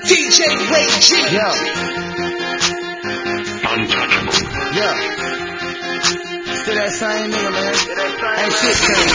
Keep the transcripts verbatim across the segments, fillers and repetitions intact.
D J Ray G. Yeah. Untouchable. Yeah. Still that same nigga, man. Ain't shit changed.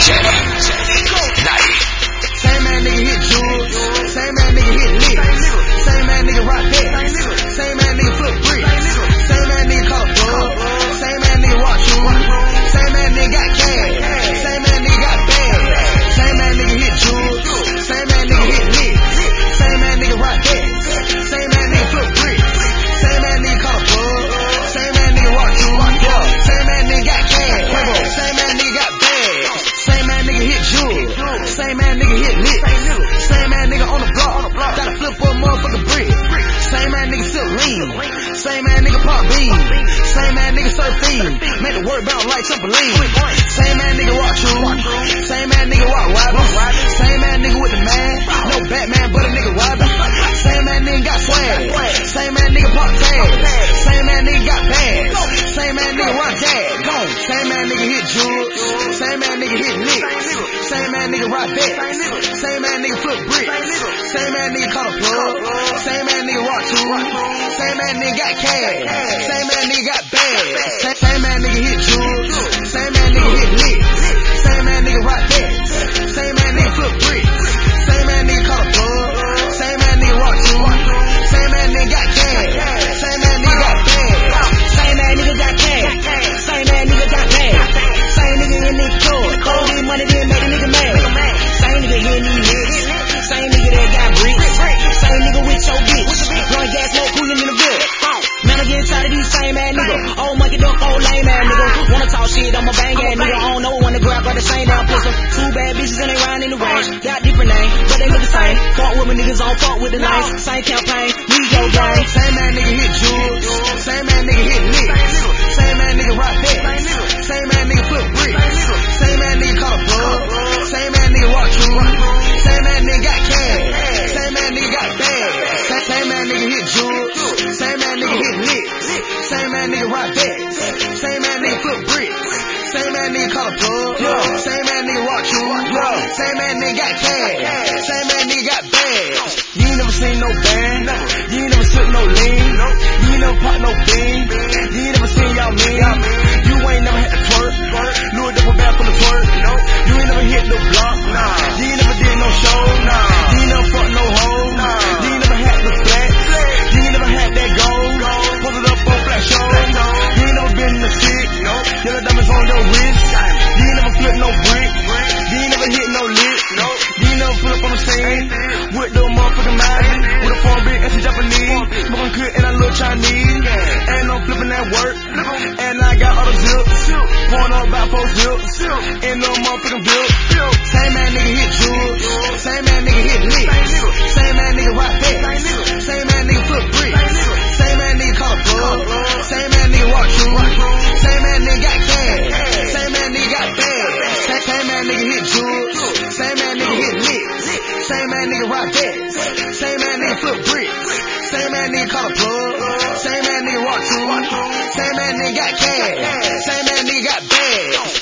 Same man nigga hit Jules. Same man nigga hit Lit. Same man nigga rock that. Same man nigga flip brick. Same man nigga call a bug. Same man nigga watch you. Same man nigga got cash. Same man nigga got bad. Same man nigga hit Jules. Same man nigga hit Lit. Same man nigga rock that. Same man nigga flip brick. Same man nigga call a bug. Same man nigga watch you. Same man nigga got cash. Same man nigga got bad. Same man nigga hit Jules. Same man nigga hit Lit. Same man nigga on the block. Gotta flip for a motherfucking brick. Same man nigga still lean. Same man nigga pop bean. Same man nigga surf fiend. Make the word bounce like trampoline. Same man nigga walk true. Same man nigga walk robbing. Same man nigga with the man. No Batman but a nigga robbing. Same man nigga got swag. Same man nigga pop tags. Same man nigga got bags. Same man nigga rock dad. Gone. Same man nigga hit Jules. Same man nigga hit Lit. Same man nigga rock that. Same man nigga flip brick. Same man nigga call a plug. Same man nigga rock too. Same man nigga got cash. Same man nigga got bags. Same man nigga hit Jules. Same man nigga hit Lit. Same man nigga rock that. Same man nigga flip brick. Same man nigga call a plug. Same man nigga rock too. Same man nigga got cash. Same man nigga got bags. Same man nigga got cash. Same man nigga got bags. Same nigga in this toy. Cold in money didn't make a nigga mad. Same nigga hitting these niggas. Same nigga that got bricks. Same nigga with your bitch. Run gas, smoke, cooling in the bill. Man, I'm getting tired of these same ass niggas. Old monkey duck, old lame ass nigga. Wanna talk shit, I'm a bang ass nigga. I don't know when to grab, but the same damn pistol. Two bad bitches and they riding in the range. Got different names, but they look the same. Fuck with my niggas on, fuck with the names. Same campaign, need your game. Same man nigga hit Jules. Same man nigga hit Lit. Same man nigga rock that. Same man nigga flip brick. Same man nigga call a plug. Same man nigga rock true. Same man nigga got cash. Same man nigga got bags. Same man nigga hit Jules. Same man nigga hit Lit. Same man nigga rock that. Same man nigga flip brick. Same man nigga call a plug. Same man nigga rock true. Same man nigga got cash. Same man nigga got bags. You ain't never seen no band. You ain't never slipped no lean. You ain't never pop no bean. You ain't never seen y'all mean. You ain't never had to twerk. Louis double bag full of twerk. You ain't never hit no block. You ain't never did no show. You ain't never fucked no hoe. You ain't never had the flat. You ain't never had that gold. Pull it up on flat show. You ain't never been in the sick. Yellow diamonds on your wrist. You ain't never flipped no brick. You ain't never hit no lick. You ain't never pull up on the scene with the motherfucking magic. With a phone big and some Japanese. Smoking good and I look Chinese. And I'm flipping that work. And I got all the zips. Pouring up about four zips. In the motherfucking bill. Same man nigga hit Jules. Same man nigga hit Lit. Same man nigga rock that. Same man nigga flip brick. Same man nigga call a plug. Same man nigga rock true. Same man nigga got cash. Same man nigga got bags. Same man nigga hit Jules. Same man nigga hit Lit. Same man nigga rock that. Same man nigga flip brick. Same man nigga call a plug. Same man nigga rock true. Same man nigga got cash. Same man nigga got